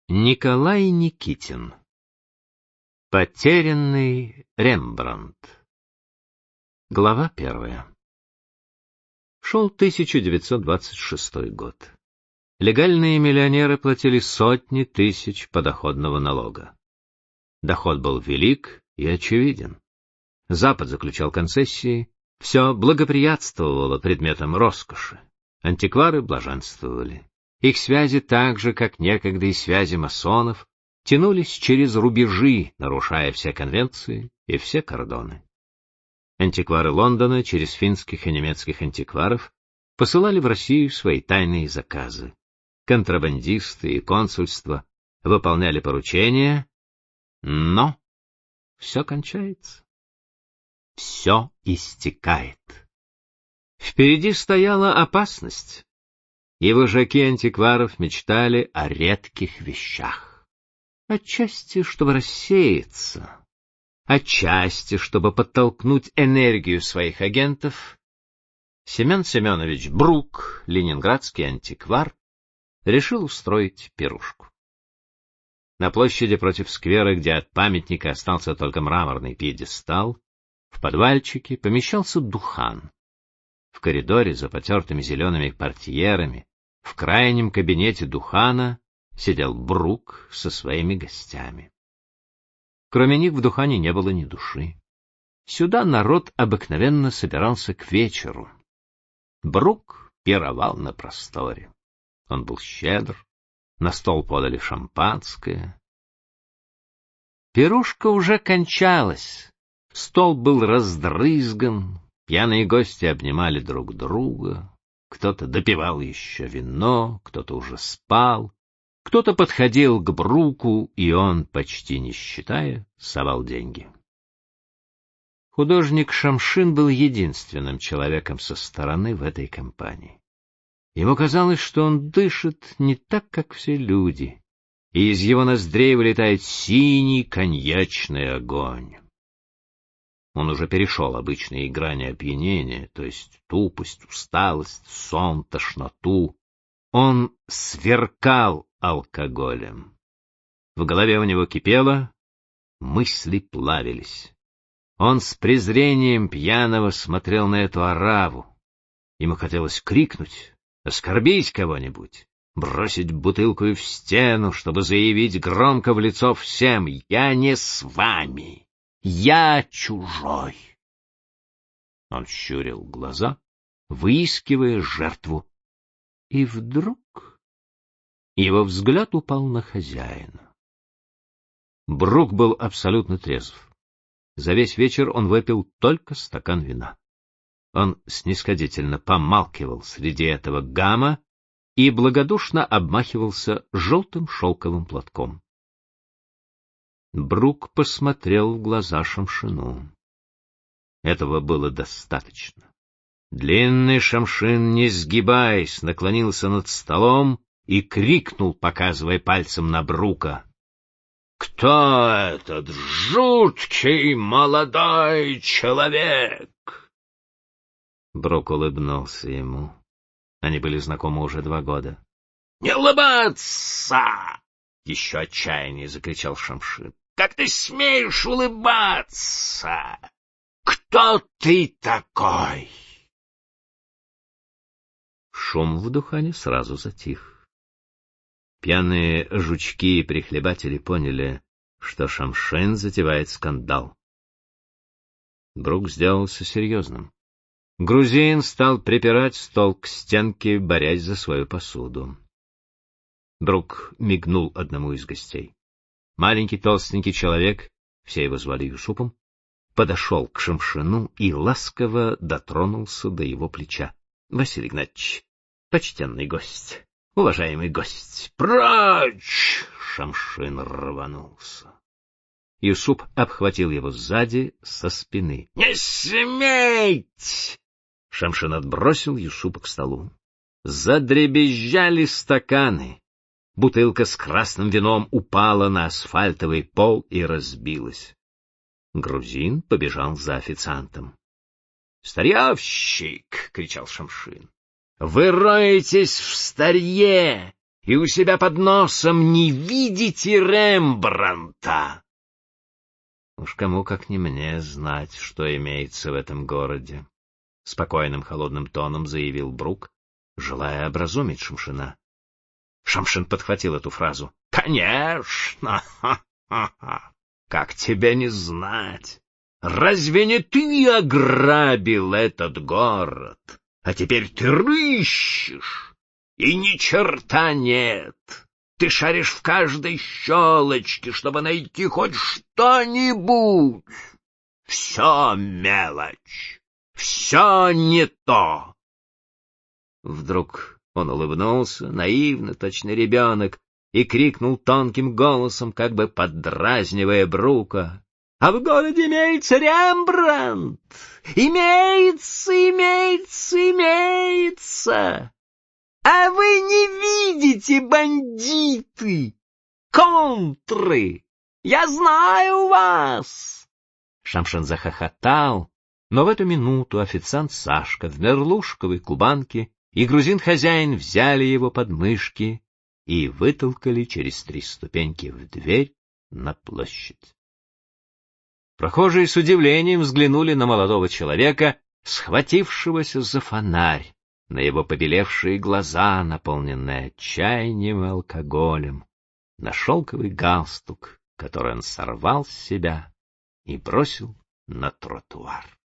Николай Никитин. Потерянный Рембрандт. Глава 1. Шел 1926 год. Легальные миллионеры платили сотни тысяч подоходного налога. Доход был велик и очевиден. Запад заключал концессии, все благоприятствовало предметам роскоши. Антиквары блаженствовали. Их связи, так же, как некогда и связи масонов, тянулись через рубежи, нарушая все конвенции и все кордоны. Антиквары Лондона через финских и немецких антикваров посылали в Россию свои тайные заказы. Контрабандисты и консульства выполняли поручения, но все кончается. Все истекает. Впереди стояла опасность, и вожаки антикваров мечтали о редких вещах. Отчасти, чтобы рассеяться, отчасти, чтобы подтолкнуть энергию своих агентов, Семен Семенович Брук, ленинградский антиквар, решил устроить пирушку. На площади против сквера, где от памятника остался только мраморный пьедестал, в подвальчике помещался духан. В коридоре за потертыми зелеными портьерами, в крайнем кабинете духана, сидел Брук со своими гостями. Кроме них в духане не было ни души. Сюда народ обыкновенно собирался к вечеру. Брук пировал на просторе. Он был щедр, на стол подали шампанское. Пирушка уже кончалась, стол был раздрызган, пьяные гости обнимали друг друга, кто-то допивал еще вино, кто-то уже спал, кто-то подходил к Бруку, и он, почти не считая, совал деньги. Художник Шамшин был единственным человеком со стороны в этой компании. Ему казалось, что он дышит не так, как все люди, и из его ноздрей вылетает синий коньячный огонь. Он уже перешел обычные грани опьянения, то есть тупость, усталость, сон, тошноту. Он сверкал алкоголем. В голове у него кипело, мысли плавились. Он с презрением пьяного смотрел на эту ораву. Ему хотелось крикнуть, оскорбить кого-нибудь, бросить бутылку в стену, чтобы заявить громко в лицо всем: «Я не с вами! Я чужой!» Он щурил глаза, выискивая жертву. И вдруг его взгляд упал на хозяина. Брук был абсолютно трезв. За весь вечер он выпил только стакан вина. Он снисходительно помалкивал среди этого гама и благодушно обмахивался желтым шелковым платком. Брук посмотрел в глаза Шамшину. Этого было достаточно. Длинный Шамшин, не сгибаясь, наклонился над столом и крикнул, показывая пальцем на Брука: «Кто этот жуткий молодой человек?» Брук улыбнулся ему. Они были знакомы уже 2 года. «Не улыбаться!» — еще отчаяннее закричал Шамшин. «Как ты смеешь улыбаться? Кто ты такой?» Шум в духане сразу затих. Пьяные жучки и прихлебатели поняли, что Шамшин затевает скандал. Брук сделался серьезным. Грузин стал припирать стол к стенке, борясь за свою посуду. Брук мигнул одному из гостей. Маленький толстенький человек, все его звали Юсупом, подошел к Шамшину и ласково дотронулся до его плеча. — Василий Игнатьевич, почтенный гость, уважаемый гость, прочь! Шамшин рванулся. Юсуп обхватил его сзади, со спины. — Не сметь! Шамшин отбросил Юсупа к столу. Задребезжали стаканы. Бутылка с красным вином упала на асфальтовый пол и разбилась. Грузин побежал за официантом. — Старьевщик! — кричал Шамшин. — Вы роетесь в старье и у себя под носом не видите Рембрандта? Уж кому, как не мне, знать, что имеется в этом городе, — спокойным холодным тоном заявил Брук, желая образумить Шамшина. Шамшин подхватил эту фразу. — Конечно! Ха-ха-ха! Как тебе не знать? Разве не ты ограбил этот город? А теперь ты рыщешь, и ни черта нет. Ты шаришь в каждой щелочке, чтобы найти хоть что-нибудь. Все мелочь, все не то. Вдруг он улыбнулся, наивно, точно ребенок, и крикнул тонким голосом, как бы поддразнивая Брука: — А в городе имеется Рембрандт! Имеется, имеется, имеется! А вы не видите, бандиты, контры! Я знаю вас! Шамшин захохотал, но в эту минуту официант Сашка в мерлушковой кубанке и грузин-хозяин взяли его под мышки и вытолкали через 3 ступеньки в дверь на площадь. Прохожие с удивлением взглянули на молодого человека, схватившегося за фонарь, на его побелевшие глаза, наполненные отчаянием и алкоголем, на шелковый галстук, который он сорвал с себя и бросил на тротуар.